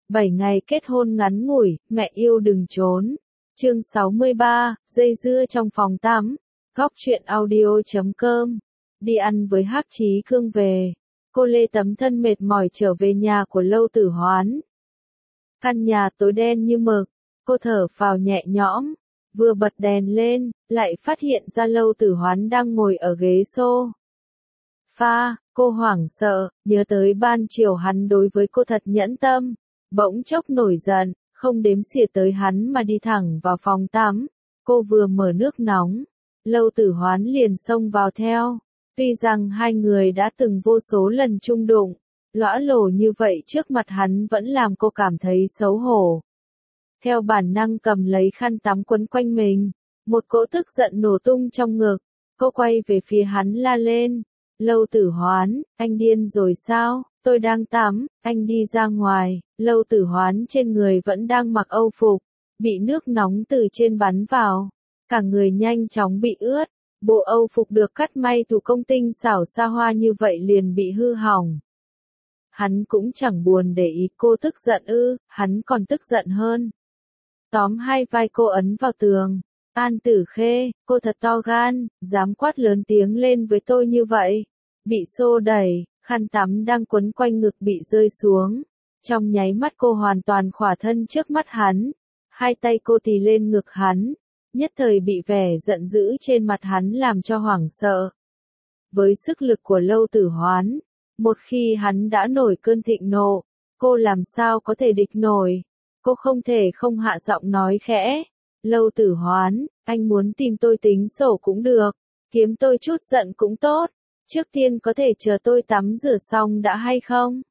7 ngày kết hôn ngắn ngủi, mẹ yêu đừng trốn. Chương 63, dây dưa trong phòng tắm. Góc truyện audio.com. Đi ăn với Hắc Chí Cương về. Cô Lê tấm thân mệt mỏi trở về nhà của Lâu Tử Hoán. Căn nhà tối đen như mực, cô thở phào nhẹ nhõm, vừa bật đèn lên, lại phát hiện ra Lâu Tử Hoán đang ngồi ở ghế sofa. Cô hoảng sợ, nhớ tới ban chiều hắn đối với cô thật nhẫn tâm, bỗng chốc nổi giận, không đếm xỉa tới hắn mà đi thẳng vào phòng tắm. Cô vừa mở nước nóng, Lâu Tử Hoán liền xông vào theo. Tuy rằng hai người đã từng vô số lần chung đụng, lõa lồ như vậy trước mặt hắn vẫn làm cô cảm thấy xấu hổ. Theo bản năng cầm lấy khăn tắm quấn quanh mình, một cỗ tức giận nổ tung trong ngực, cô quay về phía hắn la lên. Lâu Tử Hoán, anh điên rồi sao? Tôi đang tắm, anh đi ra ngoài. Lâu Tử Hoán trên người vẫn đang mặc âu phục, bị nước nóng từ trên bắn vào, cả người nhanh chóng bị ướt. Bộ âu phục được cắt may thủ công tinh xảo xa hoa như vậy liền bị hư hỏng. Hắn cũng chẳng buồn để ý cô tức giận hắn còn tức giận hơn. Tóm hai vai cô ấn vào tường. An Tử Khê, cô thật to gan, dám quát lớn tiếng lên với tôi như vậy. Bị xô đẩy, khăn tắm đang quấn quanh ngực bị rơi xuống. Trong nháy mắt cô hoàn toàn khỏa thân trước mắt hắn. Hai tay cô tì lên ngực hắn. Nhất thời bị vẻ giận dữ trên mặt hắn làm cho hoảng sợ. Với sức lực của Lâu Tử Hoán, một khi hắn đã nổi cơn thịnh nộ, cô làm sao có thể địch nổi. Cô không thể không hạ giọng nói khẽ. Lâu Tử Hoán, anh muốn tìm tôi tính sổ cũng được, kiếm tôi chút giận cũng tốt. Trước tiên có thể chờ tôi tắm rửa xong đã hay không?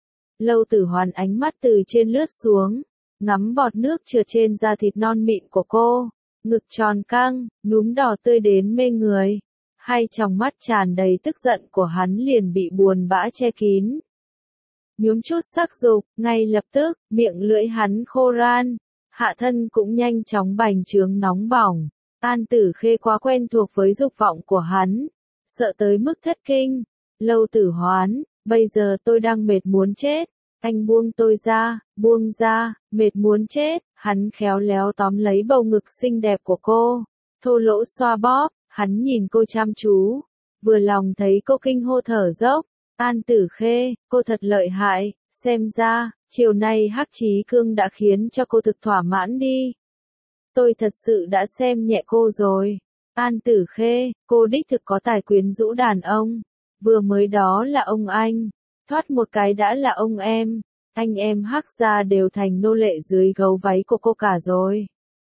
Lâu Tử Hoán ánh mắt từ trên lướt xuống, ngắm bọt nước trượt trên da thịt non mịn của cô, ngực tròn căng, núm đỏ tươi đến mê người. Hai tròng mắt tràn đầy tức giận của hắn liền bị buồn bã che kín. Nhuốm chút sắc dục, ngay lập tức, miệng lưỡi hắn khô ran, hạ thân cũng nhanh chóng bành trướng nóng bỏng. An Tử Khê quá quen thuộc với dục vọng của hắn, sợ tới mức thất kinh. Lâu Tử Hoán, bây giờ tôi đang mệt muốn chết, anh buông tôi ra, buông ra, mệt muốn chết. Hắn khéo léo tóm lấy bầu ngực xinh đẹp của cô, thô lỗ xoa bóp, hắn nhìn cô chăm chú, vừa lòng thấy cô kinh hô thở dốc. An Tử Khê, cô thật lợi hại, xem ra, chiều nay Hắc Chí Cương đã khiến cho cô thực thỏa mãn đi. Tôi thật sự đã xem nhẹ cô rồi. An Tử Khê, cô đích thực có tài quyến rũ đàn ông. Vừa mới đó là ông anh, thoát một cái đã là ông em. Anh em Hắc gia đều thành nô lệ dưới gấu váy của cô cả rồi.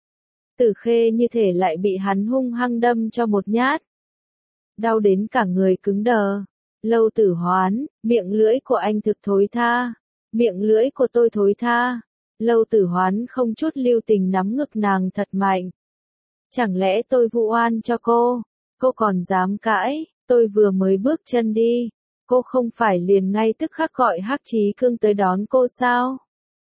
Tử Khê như thể lại bị hắn hung hăng đâm cho một nhát. Đau đến cả người cứng đờ. Lâu Tử Hoán, miệng lưỡi của anh thực thối tha. Miệng lưỡi của tôi thối tha. Lâu Tử Hoán không chút lưu tình nắm ngực nàng thật mạnh. Chẳng lẽ tôi vu oan cho cô còn dám cãi, tôi vừa mới bước chân đi. Cô không phải liền ngay tức khắc gọi Hắc Chí Cương tới đón cô sao?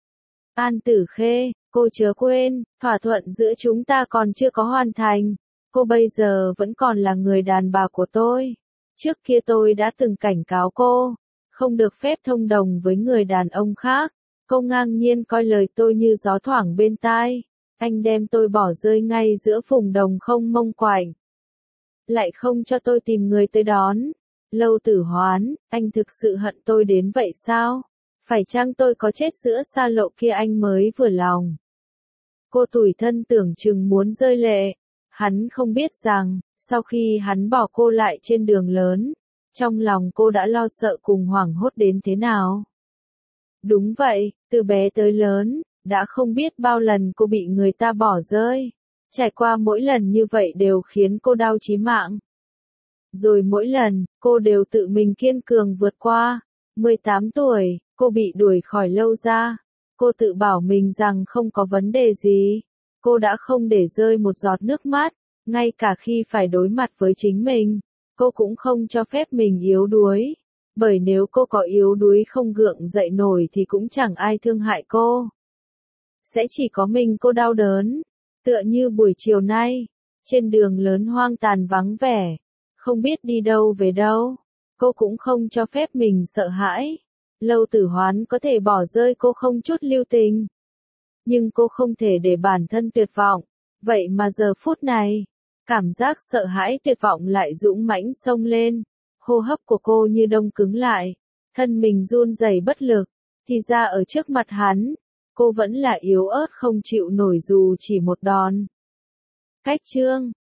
An Tử Khê, cô chớ quên, thỏa thuận giữa chúng ta còn chưa có hoàn thành. Cô bây giờ vẫn còn là người đàn bà của tôi. Trước kia tôi đã từng cảnh cáo cô, không được phép thông đồng với người đàn ông khác. Cô ngang nhiên coi lời tôi như gió thoảng bên tai. Anh đem tôi bỏ rơi ngay giữa vùng đồng không mông quạnh. Lại không cho tôi tìm người tới đón. Lâu Tử Hoán, anh thực sự hận tôi đến vậy sao? Phải chăng tôi có chết giữa xa lộ kia anh mới vừa lòng? Cô tủi thân tưởng chừng muốn rơi lệ. Hắn không biết rằng, sau khi hắn bỏ cô lại trên đường lớn, trong lòng cô đã lo sợ cùng hoảng hốt đến thế nào. Đúng vậy, từ bé tới lớn, đã không biết bao lần cô bị người ta bỏ rơi. Trải qua mỗi lần như vậy đều khiến cô đau chí mạng. Rồi mỗi lần, cô đều tự mình kiên cường vượt qua. 18 tuổi, cô bị đuổi khỏi Lâu gia. Cô tự bảo mình rằng không có vấn đề gì. Cô đã không để rơi một giọt nước mắt, ngay cả khi phải đối mặt với chính mình. Cô cũng không cho phép mình yếu đuối. Bởi nếu cô có yếu đuối không gượng dậy nổi thì cũng chẳng ai thương hại cô. Sẽ chỉ có mình cô đau đớn. Tựa như buổi chiều nay, trên đường lớn hoang tàn vắng vẻ, không biết đi đâu về đâu. Cô cũng không cho phép mình sợ hãi. Lâu Tử Hoán có thể bỏ rơi cô không chút lưu tình. Nhưng cô không thể để bản thân tuyệt vọng. Vậy mà giờ phút này, cảm giác sợ hãi tuyệt vọng lại dũng mãnh xông lên. Hô hấp của cô như đông cứng lại. Thân mình run rẩy bất lực. Thì ra ở trước mặt hắn, cô vẫn là yếu ớt không chịu nổi dù chỉ một đòn. Cách chương